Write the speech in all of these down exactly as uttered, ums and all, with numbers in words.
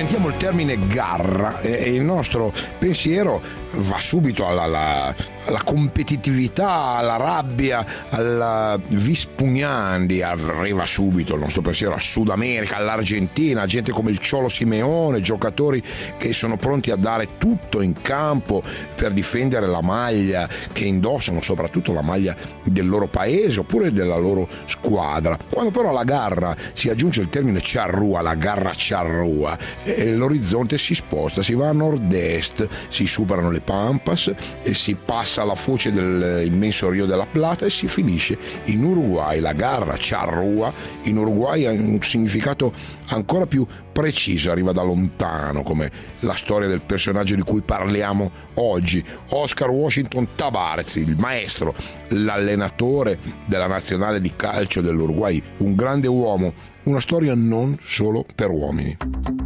sentiamo il termine garra e il nostro pensiero va subito alla, alla, alla competitività, alla rabbia, alla vis pugnandi. Arriva subito il nostro pensiero a Sud America, all'Argentina, gente come il Cholo Simeone, giocatori che sono pronti a dare tutto in campo per difendere la maglia che indossano, soprattutto la maglia del loro paese oppure della loro squadra. Quando però alla garra si aggiunge il termine charrua, la garra charrua, e l'orizzonte si sposta, si va a nord-est, si superano le Pampas e si passa alla foce dell'immenso Rio della Plata e si finisce in Uruguay. La garra charrua in Uruguay ha un significato ancora più preciso, arriva da lontano, come la storia del personaggio di cui parliamo oggi, Oscar Washington Tabárez, il maestro, l'allenatore della nazionale di calcio dell'Uruguay, un grande uomo, una storia non solo per uomini.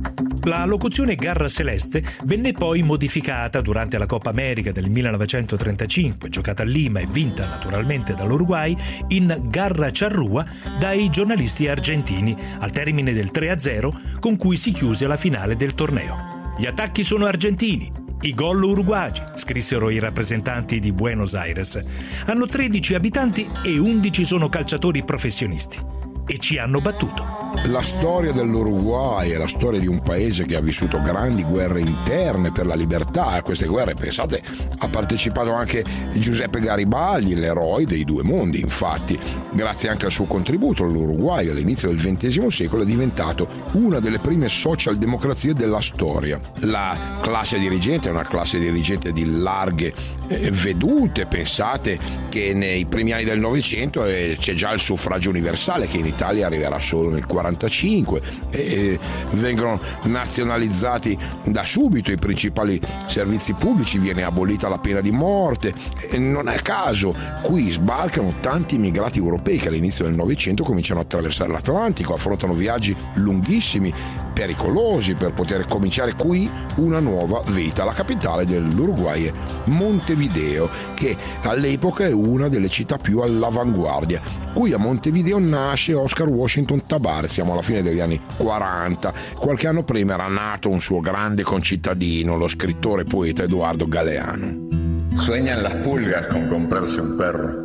La locuzione garra celeste venne poi modificata durante la Coppa America del millenovecentotrentacinque, giocata a Lima e vinta naturalmente dall'Uruguay, in garra charrua dai giornalisti argentini al termine del tre a zero con cui si chiuse la finale del torneo. Gli attacchi sono argentini, i gol uruguagi, scrissero i rappresentanti di Buenos Aires. Hanno tredici abitanti e undici sono calciatori professionisti e ci hanno battuto. La storia dell'Uruguay è la storia di un paese che ha vissuto grandi guerre interne per la libertà. A queste guerre, pensate, ha partecipato anche Giuseppe Garibaldi, l'eroe dei due mondi. Infatti, grazie anche al suo contributo, l'Uruguay all'inizio del ventesimo secolo è diventato una delle prime socialdemocrazie della storia. La classe dirigente è una classe dirigente di larghe eh, vedute. Pensate che nei primi anni del Novecento eh, c'è già il suffragio universale, che in Italia arriverà solo nel quarantacinque, e vengono nazionalizzati da subito i principali servizi pubblici, viene abolita la pena di morte, e non è a caso qui sbarcano tanti immigrati europei che all'inizio del Novecento cominciano a attraversare l'Atlantico, affrontano viaggi lunghissimi, pericolosi, per poter cominciare qui una nuova vita. La capitale dell'Uruguay è Montevideo, che all'epoca è una delle città più all'avanguardia. Qui a Montevideo nasce Oscar Washington Tabárez, siamo alla fine degli anni quaranta. Qualche anno prima era nato un suo grande concittadino, lo scrittore e poeta Eduardo Galeano. Sueñan las pulgas con comprarse un perro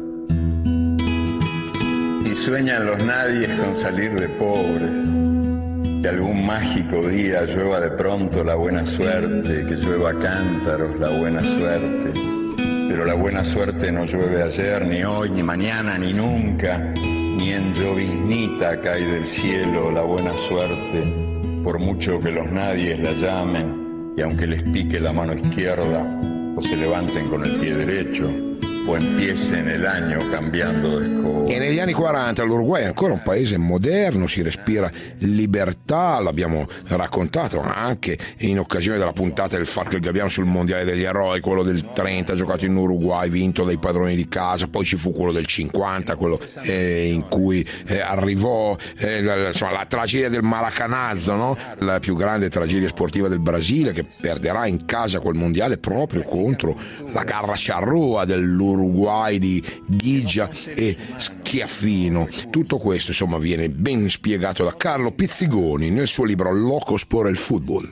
y sueñan los nadies con salir de pobres. Que algún mágico día llueva de pronto la buena suerte, que llueva cántaros la buena suerte. Pero la buena suerte no llueve ayer, ni hoy, ni mañana, ni nunca. Ni en lloviznita cae del cielo la buena suerte, por mucho que los nadies la llamen, y aunque les pique la mano izquierda, o se levanten con el pie derecho, o empiecen el año cambiando de scopo. E negli anni quaranta l'Uruguay è ancora un paese moderno, si respira libertà, l'abbiamo raccontato anche in occasione della puntata del Falco e il Gabbiano sul Mondiale degli Eroi, quello del trenta giocato in Uruguay, vinto dai padroni di casa. Poi ci fu quello del cinquanta, quello eh, in cui eh, arrivò eh, la, insomma, la tragedia del Maracanazo, no? La più grande tragedia sportiva del Brasile, che perderà in casa quel mondiale proprio contro la garra charrua dell'Uruguay di Ghigia e Schiaffino. Tutto questo insomma viene ben spiegato da Carlo Pizzigoni nel suo libro Locos por el Fútbol.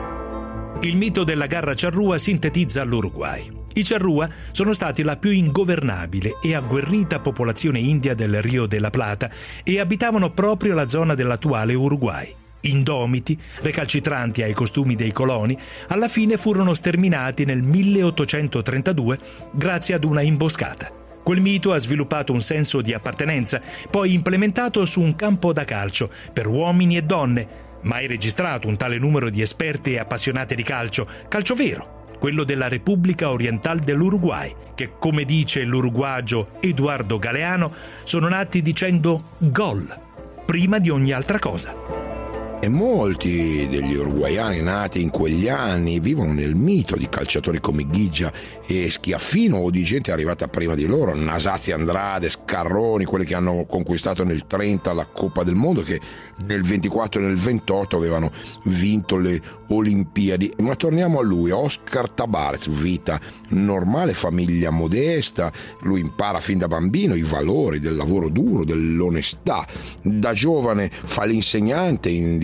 Il mito della garra charrua sintetizza l'Uruguay. I charrua sono stati la più ingovernabile e agguerrita popolazione india del Rio della Plata e abitavano proprio la zona dell'attuale Uruguay. Indomiti, recalcitranti ai costumi dei coloni, alla fine furono sterminati nel milleottocentotrentadue grazie ad una imboscata. Quel mito ha sviluppato un senso di appartenenza, poi implementato su un campo da calcio per uomini e donne. Mai registrato un tale numero di esperti e appassionati di calcio, calcio vero, quello della Repubblica Oriental dell'Uruguay, che, come dice l'uruguagio Eduardo Galeano, sono nati dicendo gol, prima di ogni altra cosa. E molti degli uruguaiani nati in quegli anni vivono nel mito di calciatori come Ghigia e Schiaffino, o di gente arrivata prima di loro, Nasazzi, Andrade, Scarroni, quelli che hanno conquistato nel trenta la Coppa del Mondo, che nel ventiquattro e nel ventotto avevano vinto le Olimpiadi. Ma torniamo a lui, Oscar Tabárez, vita normale, famiglia modesta. Lui impara fin da bambino i valori del lavoro duro, dell'onestà. Da giovane fa l'insegnante in diversi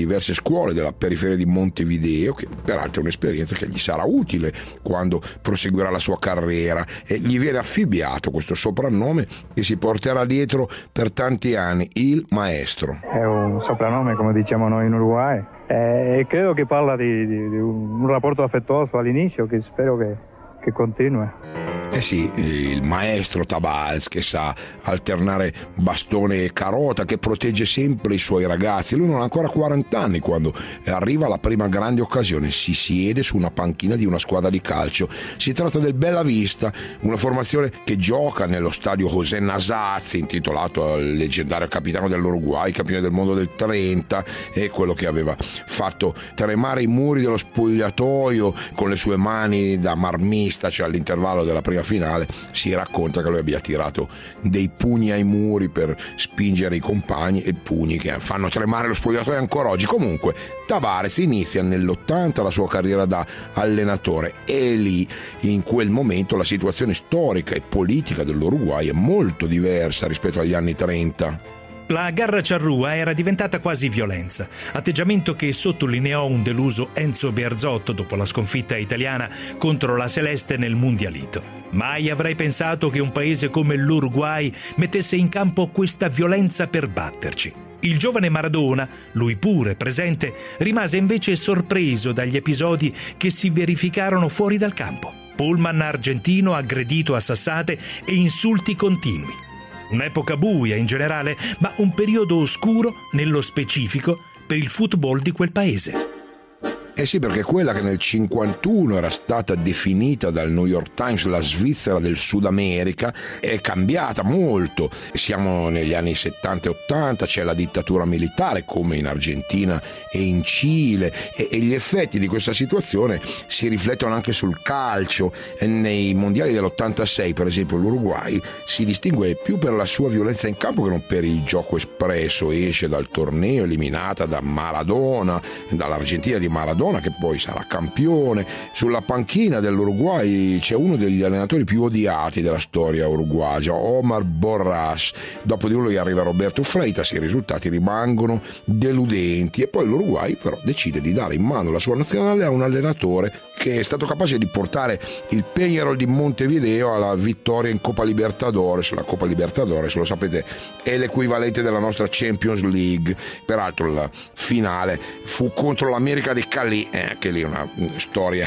diverse scuole della periferia di Montevideo, che peraltro è un'esperienza che gli sarà utile quando proseguirà la sua carriera, e gli viene affibbiato questo soprannome che si porterà dietro per tanti anni, il maestro. È un soprannome, come diciamo noi in Uruguay, e credo che parla di, di, di un rapporto affettuoso all'inizio che spero che, che continui. Eh sì, il maestro Tabarez, che sa alternare bastone e carota, che protegge sempre i suoi ragazzi. Lui non ha ancora quaranta anni quando arriva la prima grande occasione, si siede su una panchina di una squadra di calcio. Si tratta del Bella Vista, una formazione che gioca nello stadio José Nasazzi, intitolato al leggendario capitano dell'Uruguay, campione del mondo del trenta, e quello che aveva fatto tremare i muri dello spogliatoio con le sue mani da marmista, cioè all'intervallo della prima finale. Si racconta che lui abbia tirato dei pugni ai muri per spingere i compagni, e pugni che fanno tremare lo spogliatoio ancora oggi. Comunque Tabarez inizia nell'ottanta la sua carriera da allenatore, e lì, in quel momento, la situazione storica e politica dell'Uruguay è molto diversa rispetto agli anni trenta. La garra charrua era diventata quasi violenza, atteggiamento che sottolineò un deluso Enzo Bearzotto dopo la sconfitta italiana contro la Celeste nel Mundialito. Mai avrei pensato che un paese come l'Uruguay mettesse in campo questa violenza per batterci. Il giovane Maradona, lui pure presente, rimase invece sorpreso dagli episodi che si verificarono fuori dal campo. Pullman argentino aggredito a sassate e insulti continui. Un'epoca buia in generale, ma un periodo oscuro nello specifico per il football di quel paese. Eh sì, perché quella che nel cinquantuno era stata definita dal New York Times la Svizzera del Sud America è cambiata molto. Siamo negli anni settanta e ottanta, c'è la dittatura militare come in Argentina e in Cile, e, e gli effetti di questa situazione si riflettono anche sul calcio. Nei mondiali dell'ottantasei, per esempio, l'Uruguay si distingue più per la sua violenza in campo che non per il gioco espresso. Esce dal torneo eliminata da Maradona, dall'Argentina di Maradona, che poi sarà campione. Sulla panchina dell'Uruguay c'è uno degli allenatori più odiati della storia uruguagia, Omar Borras. Dopo di lui arriva Roberto Freitas, i risultati rimangono deludenti, e poi l'Uruguay però decide di dare in mano la sua nazionale a un allenatore che è stato capace di portare il Peñarol di Montevideo alla vittoria in Coppa Libertadores. La Coppa Libertadores, lo sapete, è l'equivalente della nostra Champions League. Peraltro la finale fu contro l'América de Cali. Eh, anche lì una storia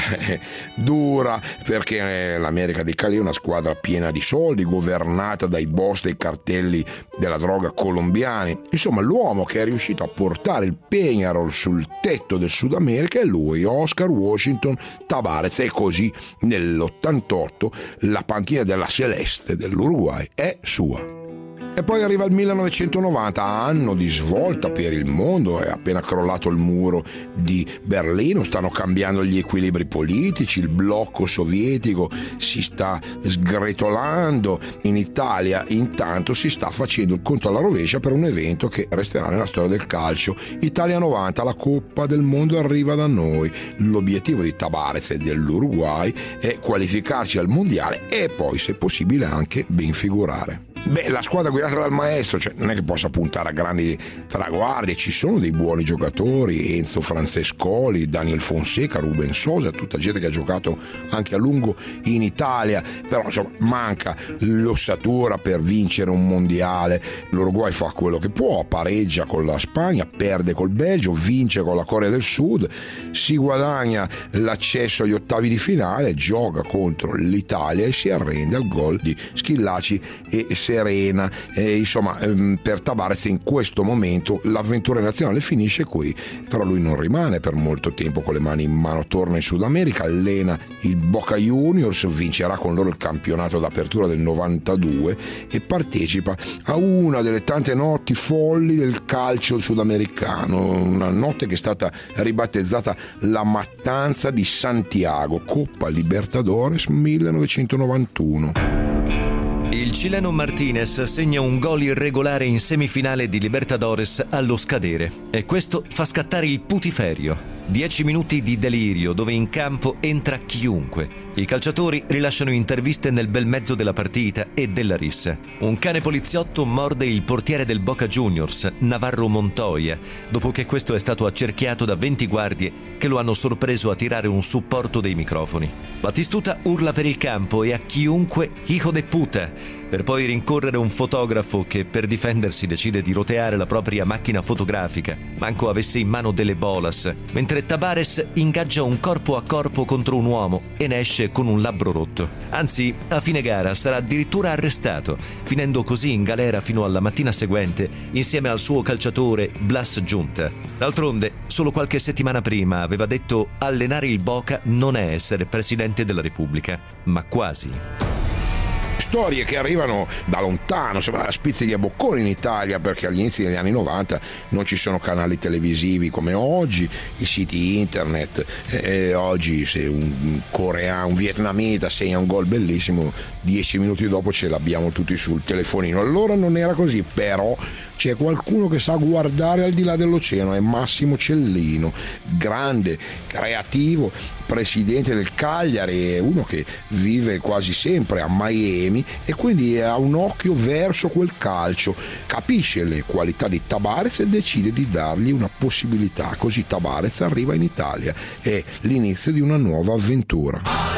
dura, perché l'América di Cali è una squadra piena di soldi, governata dai boss dei cartelli della droga colombiani. Insomma, l'uomo che è riuscito a portare il Peñarol sul tetto del Sud America è lui, Oscar Washington Tabarez, e così nell'ottantotto la panchina della Celeste dell'Uruguay è sua. E poi arriva il millenovecentonovanta, anno di svolta per il mondo. È appena crollato il muro di Berlino, stanno cambiando gli equilibri politici, il blocco sovietico si sta sgretolando. In Italia intanto si sta facendo il conto alla rovescia per un evento che resterà nella storia del calcio. Italia novanta, la Coppa del Mondo arriva da noi. L'obiettivo di Tabarez e dell'Uruguay è qualificarsi al mondiale e poi, se possibile, anche ben figurare. Beh, la squadra guidata dal maestro, cioè, non è che possa puntare a grandi traguardi. Ci sono dei buoni giocatori, Enzo Francescoli, Daniel Fonseca, Ruben Sosa, tutta gente che ha giocato anche a lungo in Italia, però insomma manca l'ossatura per vincere un mondiale. L'Uruguay fa quello che può, pareggia con la Spagna, perde col Belgio, vince con la Corea del Sud, si guadagna l'accesso agli ottavi di finale, gioca contro l'Italia e si arrende al gol di Schillaci e Serena. E insomma, per Tabarez in questo momento l'avventura nazionale finisce qui, però lui non rimane per molto tempo con le mani in mano, torna in Sud America, allena il Boca Juniors, vincerà con loro il campionato d'apertura del novantadue e partecipa a una delle tante notti folli del calcio sudamericano, una notte che è stata ribattezzata la Mattanza di Santiago, Coppa Libertadores millenovecentonovantuno. Il cileno Martinez segna un gol irregolare in semifinale di Libertadores allo scadere, e questo fa scattare il putiferio. Dieci minuti di delirio dove in campo entra chiunque. I calciatori rilasciano interviste nel bel mezzo della partita e della rissa. Un cane poliziotto morde il portiere del Boca Juniors, Navarro Montoya, dopo che questo è stato accerchiato da venti guardie che lo hanno sorpreso a tirare un supporto dei microfoni. Batistuta urla per il campo e a chiunque "hijo de puta", per poi rincorrere un fotografo che per difendersi decide di roteare la propria macchina fotografica, manco avesse in mano delle bolas, mentre Tabares ingaggia un corpo a corpo contro un uomo e ne esce con un labbro rotto. Anzi, a fine gara sarà addirittura arrestato, finendo così in galera fino alla mattina seguente insieme al suo calciatore Blas Giunta. D'altronde, solo qualche settimana prima aveva detto: allenare il Boca non è essere presidente della Repubblica, ma quasi. Storie che arrivano da lontano, insomma, a spizzichi e bocconi in Italia, perché agli inizi degli anni novanta non ci sono canali televisivi come oggi, i siti internet, e oggi se un coreano, un vietnamita segna un gol bellissimo, dieci minuti dopo ce l'abbiamo tutti sul telefonino. Allora non era così, però c'è qualcuno che sa guardare al di là dell'oceano, è Massimo Cellino, grande, creativo, presidente del Cagliari, uno che vive quasi sempre a Miami e quindi ha un occhio verso quel calcio, capisce le qualità di Tabarez e decide di dargli una possibilità, così Tabarez arriva in Italia, è l'inizio di una nuova avventura.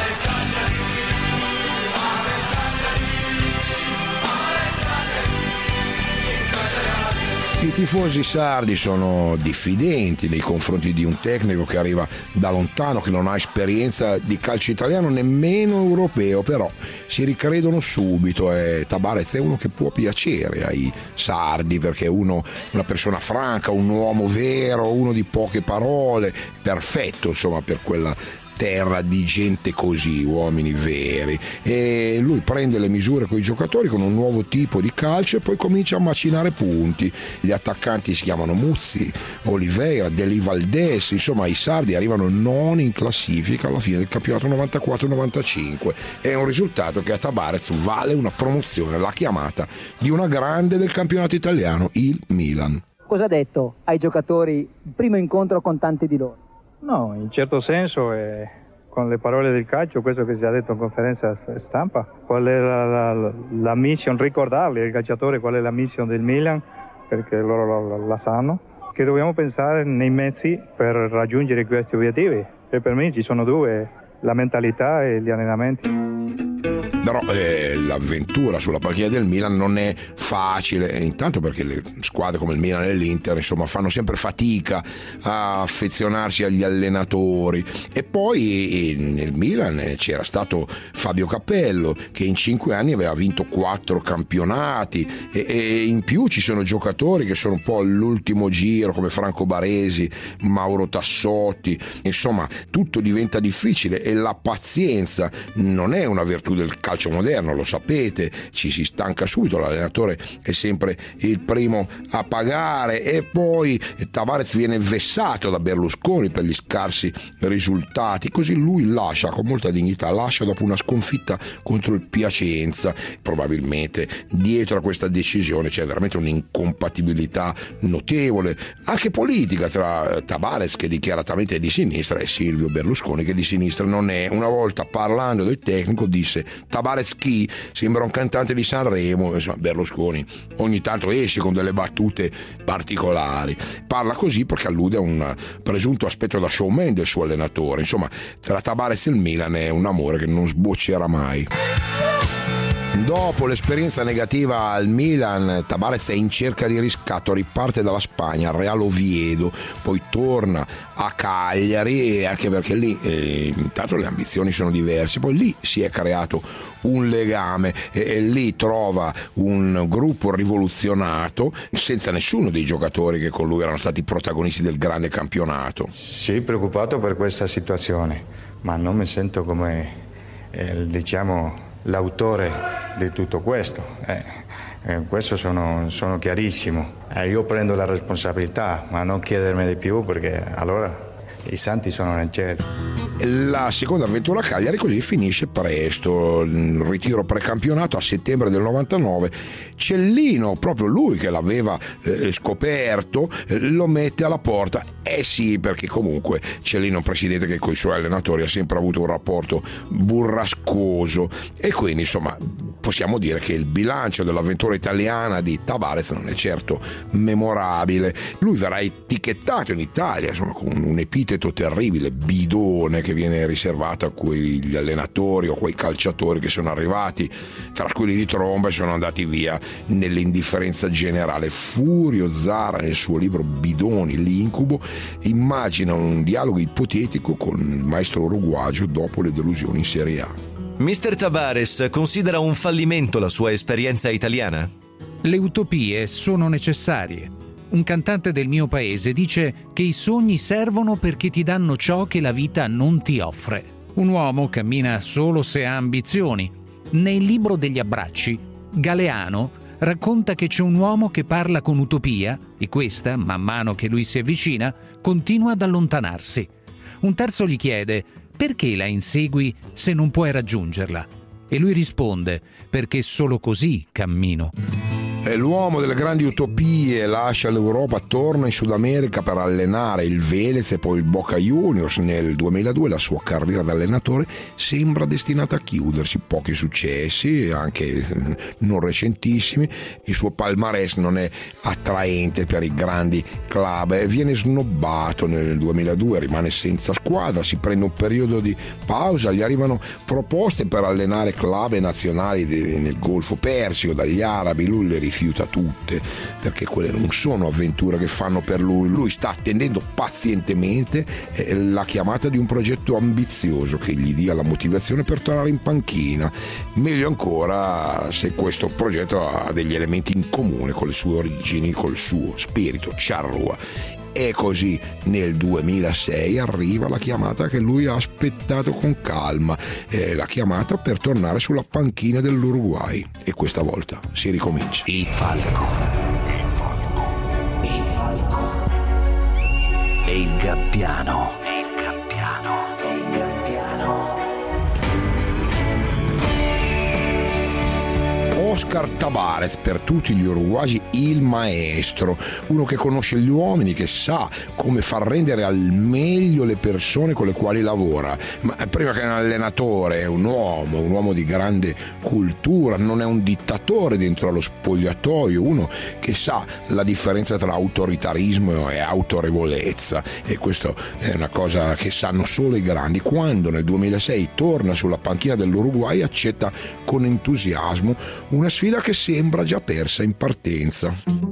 I tifosi sardi sono diffidenti nei confronti di un tecnico che arriva da lontano, che non ha esperienza di calcio italiano nemmeno europeo, però si ricredono subito e Tabarez è uno che può piacere ai sardi perché è uno, una persona franca, un uomo vero, uno di poche parole, perfetto insomma per quella terra di gente così, uomini veri, e lui prende le misure con i giocatori con un nuovo tipo di calcio e poi comincia a macinare punti. Gli attaccanti si chiamano Muzzi, Oliveira, Deli Valdés, insomma i sardi arrivano noni in classifica alla fine del campionato novantaquattro novantacinque. È un risultato che a Tabarez vale una promozione, la chiamata di una grande del campionato italiano, il Milan. Cosa ha detto ai giocatori il primo incontro con tanti di loro? No, in certo senso, eh, con le parole del calcio, questo che si è detto in conferenza stampa, qual è la, la, la mission, ricordarli ai calciatori qual è la mission del Milan, perché loro la, la sanno, che dobbiamo pensare nei mezzi per raggiungere questi obiettivi, e per me ci sono due, la mentalità e gli allenamenti. Però eh, l'avventura sulla panchina del Milan non è facile, intanto perché le squadre come il Milan e l'Inter insomma fanno sempre fatica a affezionarsi agli allenatori, e poi eh, nel Milan c'era stato Fabio Capello che in cinque anni aveva vinto quattro campionati e, e in più ci sono giocatori che sono un po' all'ultimo giro come Franco Baresi, Mauro Tassotti, insomma tutto diventa difficile e la pazienza non è una virtù del calcio moderno, lo sapete, ci si stanca subito, l'allenatore è sempre il primo a pagare, e poi Tabarez viene vessato da Berlusconi per gli scarsi risultati, così lui lascia con molta dignità, lascia dopo una sconfitta contro il Piacenza. Probabilmente dietro a questa decisione c'è veramente un'incompatibilità notevole, anche politica, tra Tabarez che dichiaratamente è di sinistra e Silvio Berlusconi che di sinistra non è. Una volta parlando del tecnico disse: Tabarez chi? Sembra un cantante di Sanremo. Insomma, Berlusconi ogni tanto esce con delle battute particolari, parla così perché allude a un presunto aspetto da showman del suo allenatore. Insomma, tra Tabarez e il Milan è un amore che non sboccerà mai. Dopo l'esperienza negativa al Milan, Tabarez è in cerca di riscatto, riparte dalla Spagna, al Real Oviedo, poi torna a Cagliari, anche perché lì eh, intanto le ambizioni sono diverse, poi lì si è creato un legame e, e lì trova un gruppo rivoluzionato senza nessuno dei giocatori che con lui erano stati protagonisti del grande campionato. Sì, preoccupato per questa situazione, ma non mi sento come eh, diciamo l'autore di tutto questo, eh, eh, questo sono, sono chiarissimo, eh, io prendo la responsabilità, ma non chiedermi di più perché allora i santi sono nel cielo. La seconda avventura a Cagliari così finisce presto, il ritiro precampionato a settembre del novantanove. Cellino, proprio lui che l'aveva eh, scoperto, eh, lo mette alla porta. È Eh sì, perché comunque c'è lì un presidente che con i suoi allenatori ha sempre avuto un rapporto burrascoso, e quindi insomma possiamo dire che il bilancio dell'avventura italiana di Tabarez non è certo memorabile. Lui verrà etichettato in Italia insomma con un epiteto terribile, bidone, che viene riservato a quegli allenatori o quei calciatori che sono arrivati tra quelli di tromba e sono andati via nell'indifferenza generale. Furio Zara nel suo libro Bidoni, l'incubo, immagina un dialogo ipotetico con il maestro uruguagio dopo le delusioni in Serie A. mister Tabarez considera un fallimento la sua esperienza italiana? Le utopie sono necessarie. Un cantante del mio paese dice che i sogni servono perché ti danno ciò che la vita non ti offre. Un uomo cammina solo se ha ambizioni. Nel libro degli abbracci, Galeano racconta che c'è un uomo che parla con utopia e questa, man mano che lui si avvicina, continua ad allontanarsi. Un terzo gli chiede: perché la insegui se non puoi raggiungerla? E lui risponde: perché solo così cammino. È l'uomo delle grandi utopie, lascia l'Europa, torna in Sud America per allenare il Vélez e poi il Boca Juniors. Nel duemiladue la sua carriera da allenatore sembra destinata a chiudersi, pochi successi, anche non recentissimi, il suo palmarès non è attraente per i grandi club, viene snobbato nel duemiladue, rimane senza squadra, si prende un periodo di pausa, gli arrivano proposte per allenare club e nazionali nel Golfo Persico dagli arabi, lui le rifiuta rifiuta tutte perché quelle non sono avventure che fanno per lui. Lui sta attendendo pazientemente la chiamata di un progetto ambizioso che gli dia la motivazione per tornare in panchina, meglio ancora se questo progetto ha degli elementi in comune con le sue origini, col suo spirito charrúa. E così nel duemilasei arriva la chiamata che lui ha aspettato con calma, eh, la chiamata per tornare sulla panchina dell'Uruguay, e questa volta si ricomincia. Il falco, il falco, il falco e il gabbiano, e il gabbiano, e il gabbiano. Oscar Tabarez, per tutti gli uruguagi il maestro, uno che conosce gli uomini, che sa come far rendere al meglio le persone con le quali lavora. Ma prima che un allenatore è un uomo, un uomo di grande cultura, non è un dittatore dentro allo spogliatoio, uno che sa la differenza tra autoritarismo e autorevolezza, e questo è una cosa che sanno solo i grandi. Quando nel duemilasei torna sulla panchina dell'Uruguay accetta con entusiasmo una sfida che sembra già persa in partenza.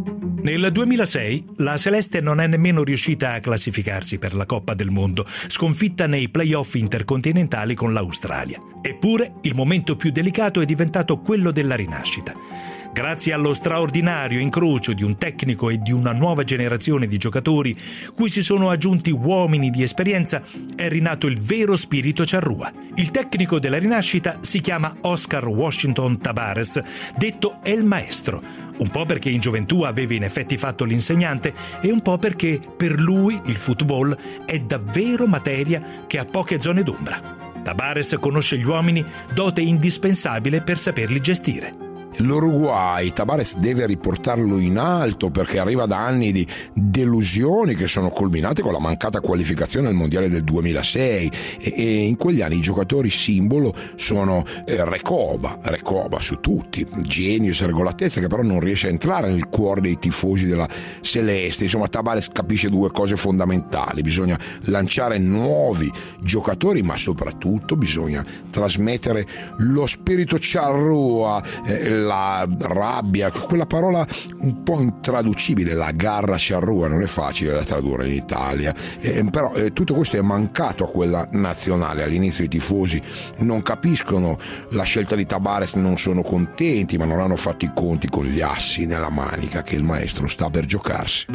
Nel duemilasei la Celeste non è nemmeno riuscita a classificarsi per la Coppa del Mondo, sconfitta nei play-off intercontinentali con l'Australia. Eppure il momento più delicato è diventato quello della rinascita. Grazie allo straordinario incrocio di un tecnico e di una nuova generazione di giocatori, cui si sono aggiunti uomini di esperienza, è rinato il vero spirito charrúa. Il tecnico della rinascita si chiama Oscar Washington Tabarez, detto El Maestro, un po' perché in gioventù aveva in effetti fatto l'insegnante e un po' perché per lui il football è davvero materia che ha poche zone d'ombra. Tabarez conosce gli uomini, dote indispensabile per saperli gestire. L'Uruguay, Tabarez deve riportarlo in alto perché arriva da anni di delusioni che sono culminate con la mancata qualificazione al mondiale del duemilasei, e, e in quegli anni i giocatori simbolo sono eh, Recoba, Recoba su tutti, Genius e regolatezza, che però non riesce a entrare nel cuore dei tifosi della Celeste. Insomma, Tabarez capisce due cose fondamentali: bisogna lanciare nuovi giocatori, ma soprattutto bisogna trasmettere lo spirito charrúa, eh, la rabbia, quella parola un po' intraducibile, la garra charrúa, non è facile da tradurre in Italia, eh, però eh, tutto questo è mancato a quella nazionale. All'inizio i tifosi non capiscono la scelta di Tabarez, non sono contenti, ma non hanno fatto i conti con gli assi nella manica che il maestro sta per giocarsi.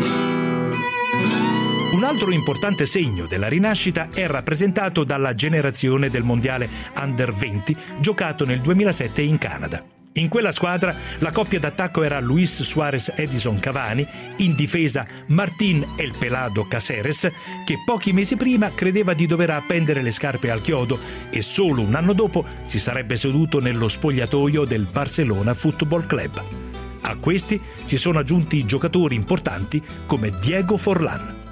Un altro importante segno della rinascita è rappresentato dalla generazione del mondiale Under venti giocato nel duemilasette in Canada. In quella squadra la coppia d'attacco era Luis Suárez Edison Cavani, in difesa Martín El Pelado Cáceres, che pochi mesi prima credeva di dover appendere le scarpe al chiodo e solo un anno dopo si sarebbe seduto nello spogliatoio del Barcelona Football Club. A questi si sono aggiunti giocatori importanti come Diego Forlán.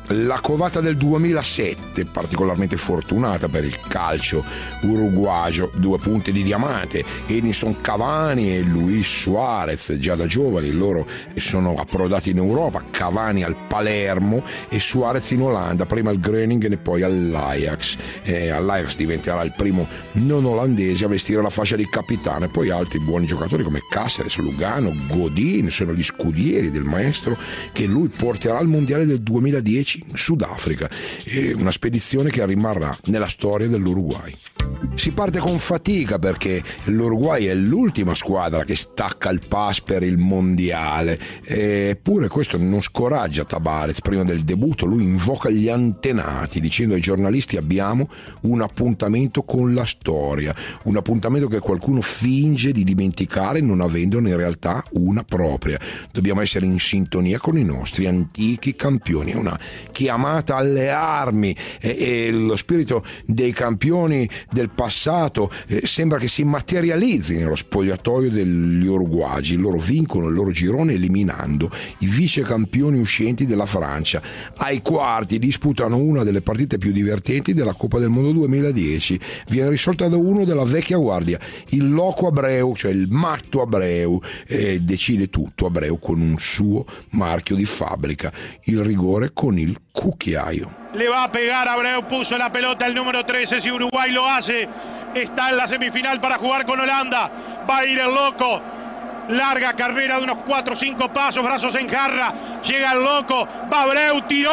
La covata del duemilasette, particolarmente fortunata per il calcio uruguagio, due punte di diamante, Edinson Cavani e Luis Suarez, già da giovani loro sono approdati in Europa, Cavani al Palermo e Suarez in Olanda, prima al Groningen e poi all'Ajax. Eh, all'Ajax diventerà il primo non olandese a vestire la fascia di capitano, e poi altri buoni giocatori come Cáceres, Lugano, Godin sono gli scudieri del maestro che lui porterà al mondiale del duemiladieci in Sudafrica, e una spedizione che rimarrà nella storia dell'Uruguay. Si parte con fatica perché l'Uruguay è l'ultima squadra che stacca il pass per il mondiale, eppure questo non scoraggia Tabarez. Prima del debutto lui invoca gli antenati dicendo ai giornalisti: abbiamo un appuntamento con la storia, un appuntamento che qualcuno finge di dimenticare non avendone in realtà una propria. Dobbiamo essere in sintonia con i nostri antichi campioni. È una chiamata alle armi, e, e lo spirito dei campioni del passato eh, sembra che si materializzi nello spogliatoio degli uruguagi. Loro vincono il loro girone eliminando i vice campioni uscenti della Francia. Ai quarti disputano una delle partite più divertenti della Coppa del Mondo duemiladieci. Viene risolta da uno della vecchia guardia, il Loco Abreu, cioè il matto Abreu, e decide tutto Abreu con un suo marchio di fabbrica, il rigore con il cucchiaio. Le va a pegar, Abreu puso la pelota el número trece, si Uruguay lo hace, está en la semifinal para jugar con Holanda, va a ir el Loco, larga carrera de unos cuatro o cinco pasos, brazos en jarra, llega el Loco, va Abreu, tiró,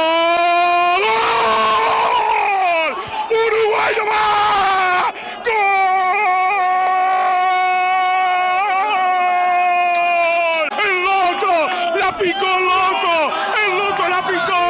¡gol! ¡Uruguay no va! ¡Gol! ¡El Loco! ¡La picó el Loco! ¡El Loco la picó!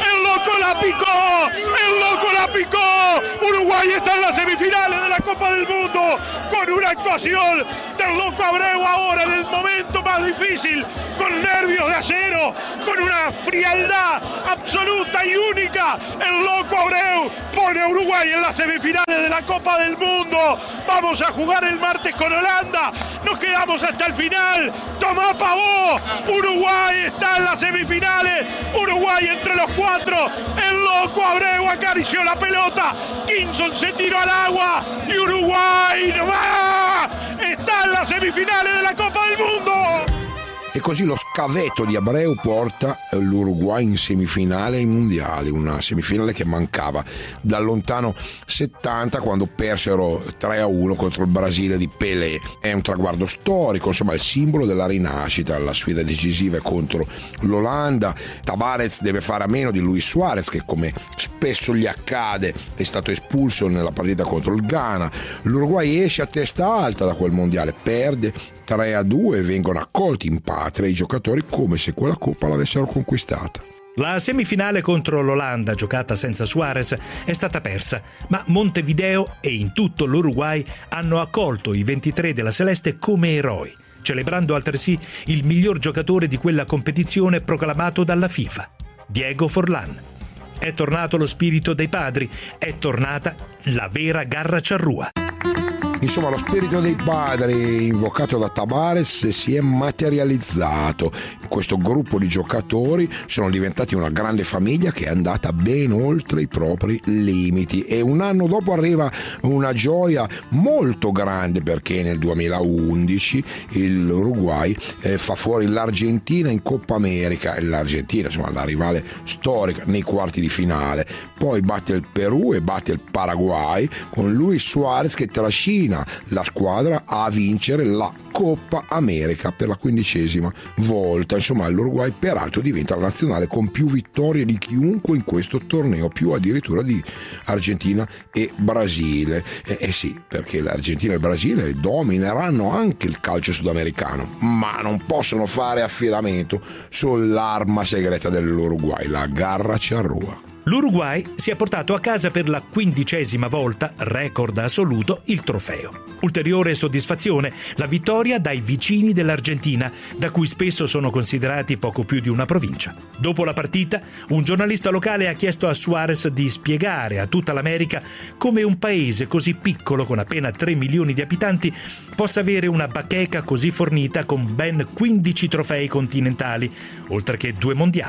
¡La picó! ¡El Loco la picó! Uruguay está en las semifinales de la Copa del Mundo con una actuación del Loco Abreu ahora en el momento más difícil, con nervios de acero, con una frialdad absoluta y única. El Loco Abreu pone a Uruguay en las semifinales de la Copa del Mundo. Vamos a jugar el martes con Holanda. Nos quedamos hasta el final. Tomá pavó. Uruguay está en las semifinales. Uruguay entre los cuatro. El Loco Abreu acarició la pelota. Kinson se tiró al agua. Y Uruguay no va. Está en las semifinales de la Copa del Mundo. E così lo scavetto di Abreu porta l'Uruguay in semifinale ai mondiali, una semifinale che mancava dal lontano settanta, quando persero tre a uno contro il Brasile di Pelé. È un traguardo storico, insomma il simbolo della rinascita. La sfida decisiva è contro l'Olanda. Tabarez deve fare a meno di Luis Suarez, che come spesso gli accade è stato espulso nella partita contro il Ghana. L'Uruguay esce a testa alta da quel mondiale, perde tre a due e vengono accolti in patria i giocatori come se quella coppa l'avessero conquistata. La semifinale contro l'Olanda, giocata senza Suarez, è stata persa, ma Montevideo e in tutto l'Uruguay hanno accolto i ventitré della Celeste come eroi, celebrando altresì il miglior giocatore di quella competizione proclamato dalla FIFA, Diego Forlán. È tornato lo spirito dei padri, è tornata la vera garra charrúa. Insomma, lo spirito dei padri invocato da Tabarez si è materializzato. Questo gruppo di giocatori sono diventati una grande famiglia che è andata ben oltre i propri limiti, e un anno dopo arriva una gioia molto grande, perché nel duemilaundici l'Uruguay eh, fa fuori l'Argentina in Coppa America, e l'Argentina, insomma, la rivale storica, nei quarti di finale. Poi batte il Perù e batte il Paraguay, con Luis Suarez che trascina la squadra a vincere la Coppa America per la quindicesima volta. Insomma, l'Uruguay peraltro diventa la nazionale con più vittorie di chiunque in questo torneo, più addirittura di Argentina e Brasile. Eh, eh sì, perché l'Argentina e il Brasile domineranno anche il calcio sudamericano, ma non possono fare affidamento sull'arma segreta dell'Uruguay, la garra charrúa. L'Uruguay si è portato a casa per la quindicesima volta, record assoluto, il trofeo. Ulteriore soddisfazione, la vittoria dai vicini dell'Argentina, da cui spesso sono considerati poco più di una provincia. Dopo la partita, un giornalista locale ha chiesto a Suarez di spiegare a tutta l'America come un paese così piccolo, con appena tre milioni di abitanti, possa avere una bacheca così fornita con ben quindici trofei continentali, oltre che due mondiali.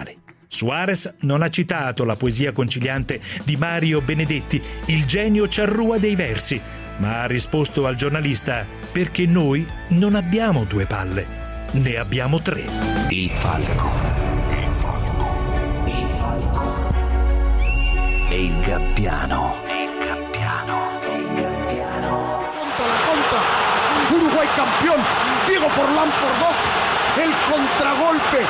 Suarez non ha citato la poesia conciliante di Mario Benedetti, il genio Charrúa dei versi, ma ha risposto al giornalista: perché noi non abbiamo due palle, ne abbiamo tre. Il falco. Il falco. Il falco. E il gabbiano. E il gabbiano. E il gabbiano. Contra la contra. Uruguay campeón. Diego Forlán por dos. El contragolpe.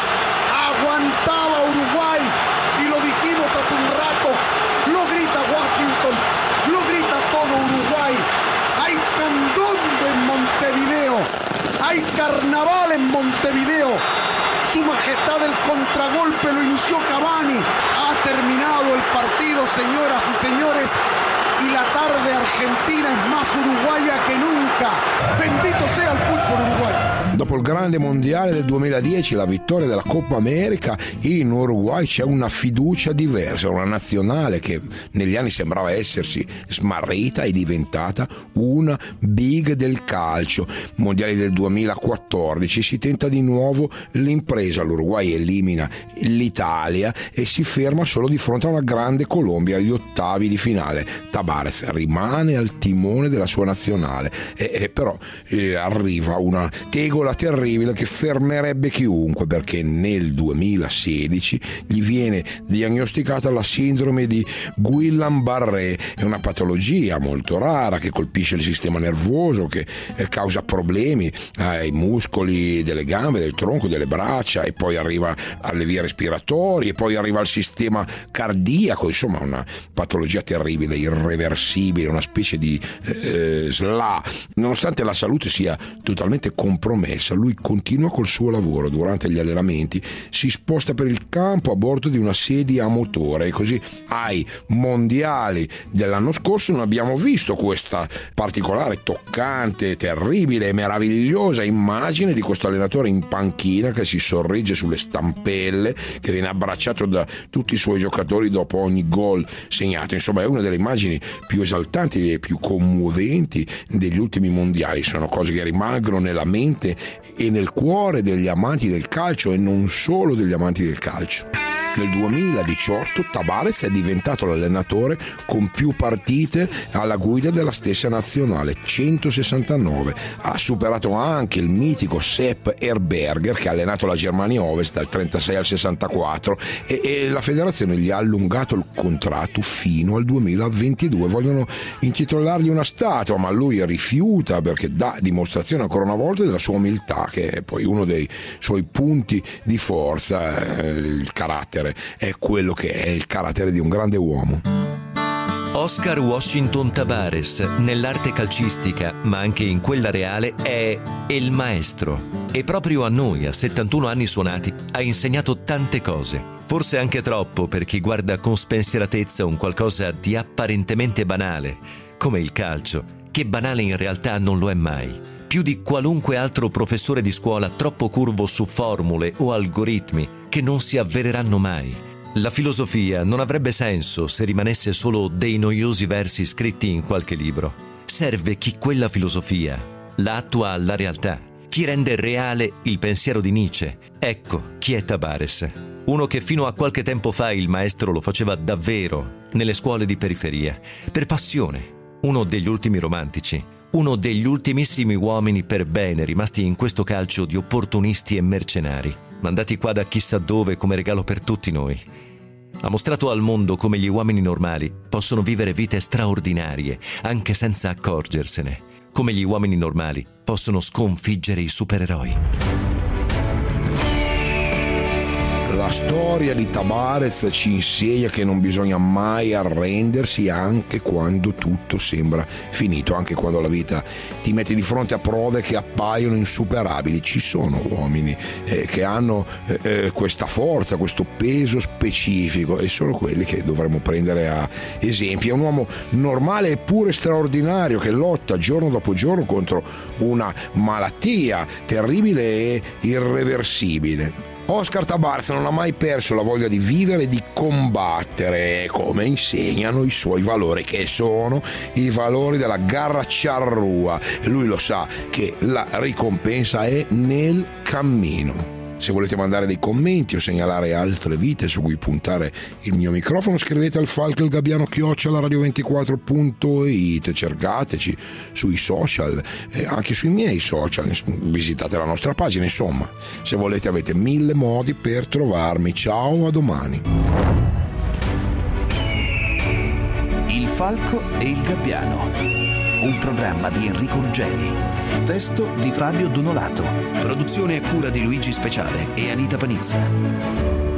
Aguantaba Uruguay. Y lo dijimos hace un rato. Lo grita Washington. Lo grita todo Uruguay. Hay candombe en Montevideo. Hay carnaval en Montevideo. Su majestad el contragolpe lo inició Cavani. Ha terminado el partido, señoras y señores. Y la tarde argentina es más uruguaya que nunca. Bendito sea el fútbol uruguayo. Dopo il grande mondiale del duemiladieci, la vittoria della Coppa America, in Uruguay c'è una fiducia diversa, una nazionale che negli anni sembrava essersi smarrita è diventata una big del calcio. Mondiali del duemilaquattordici, si tenta di nuovo l'impresa, l'Uruguay elimina l'Italia e si ferma solo di fronte a una grande Colombia agli ottavi di finale. Tabarez rimane al timone della sua nazionale e, e però eh, arriva una tegola terribile che fermerebbe chiunque, perché nel duemilasedici gli viene diagnosticata la sindrome di Guillain-Barré, è una patologia molto rara che colpisce il sistema nervoso, che eh, causa problemi ai muscoli delle gambe, del tronco, delle braccia, e poi arriva alle vie respiratorie, e poi arriva al sistema cardiaco. Insomma, una patologia terribile, irreversibile, una specie di eh, S L A. Nonostante la salute sia totalmente compromessa, lui continua col suo lavoro. Durante gli allenamenti si sposta per il campo a bordo di una sedia a motore, e così ai mondiali dell'anno scorso non abbiamo visto questa particolare, toccante, terribile e meravigliosa immagine di questo allenatore in panchina che si sorregge sulle stampelle, che viene abbracciato da tutti i suoi giocatori dopo ogni gol segnato. Insomma, è una delle immagini più esaltanti e più commoventi degli ultimi mondiali. Sono cose che rimangono nella mente e nel cuore degli amanti del calcio, e non solo degli amanti del calcio. Nel duemiladiciotto Tabarez è diventato l'allenatore con più partite alla guida della stessa nazionale, centosessantanove. Ha superato anche il mitico Sepp Herberger, che ha allenato la Germania Ovest dal trentasei al sessantaquattro, e, e la federazione gli ha allungato il contratto fino al duemilaventidue. Vogliono intitolargli una statua, ma lui rifiuta, perché dà dimostrazione ancora una volta della sua umiltà, che è poi uno dei suoi punti di forza. Eh, il carattere è quello che è il carattere di un grande uomo. Oscar Washington Tabarez, nell'arte calcistica, ma anche in quella reale, è il maestro. E proprio a noi, a settantuno anni suonati, ha insegnato tante cose. Forse anche troppo per chi guarda con spensieratezza un qualcosa di apparentemente banale, come il calcio, che banale in realtà non lo è mai. Più di qualunque altro professore di scuola troppo curvo su formule o algoritmi che non si avvereranno mai. La filosofia non avrebbe senso se rimanesse solo dei noiosi versi scritti in qualche libro. Serve chi quella filosofia la attua alla realtà, chi rende reale il pensiero di Nietzsche. Ecco chi è Tabarez. Uno che fino a qualche tempo fa il maestro lo faceva davvero nelle scuole di periferia, per passione. Uno degli ultimi romantici. Uno degli ultimissimi uomini per bene rimasti in questo calcio di opportunisti e mercenari, mandati qua da chissà dove come regalo per tutti noi. Ha mostrato al mondo come gli uomini normali possono vivere vite straordinarie, anche senza accorgersene, come gli uomini normali possono sconfiggere i supereroi. La storia di Tabarez ci insegna che non bisogna mai arrendersi, anche quando tutto sembra finito, anche quando la vita ti mette di fronte a prove che appaiono insuperabili. Ci sono uomini eh, che hanno eh, questa forza, questo peso specifico, e sono quelli che dovremmo prendere a esempio. È un uomo normale eppure straordinario, che lotta giorno dopo giorno contro una malattia terribile e irreversibile. Oscar Tabarez non ha mai perso la voglia di vivere e di combattere, come insegnano i suoi valori, che sono i valori della garra charrúa. Lui lo sa che la ricompensa è nel cammino. Se volete mandare dei commenti o segnalare altre vite su cui puntare il mio microfono, scrivete al falco il gabbiano chiocciola radio ventiquattro punto it, cercateci sui social, eh, anche sui miei social, visitate la nostra pagina, insomma, se volete avete mille modi per trovarmi. Ciao, a domani. Il falco e il gabbiano, un programma di Enrico Ruggeri, testo di Fabio Donolato, produzione a cura di Luigi Speciale e Anita Panizza.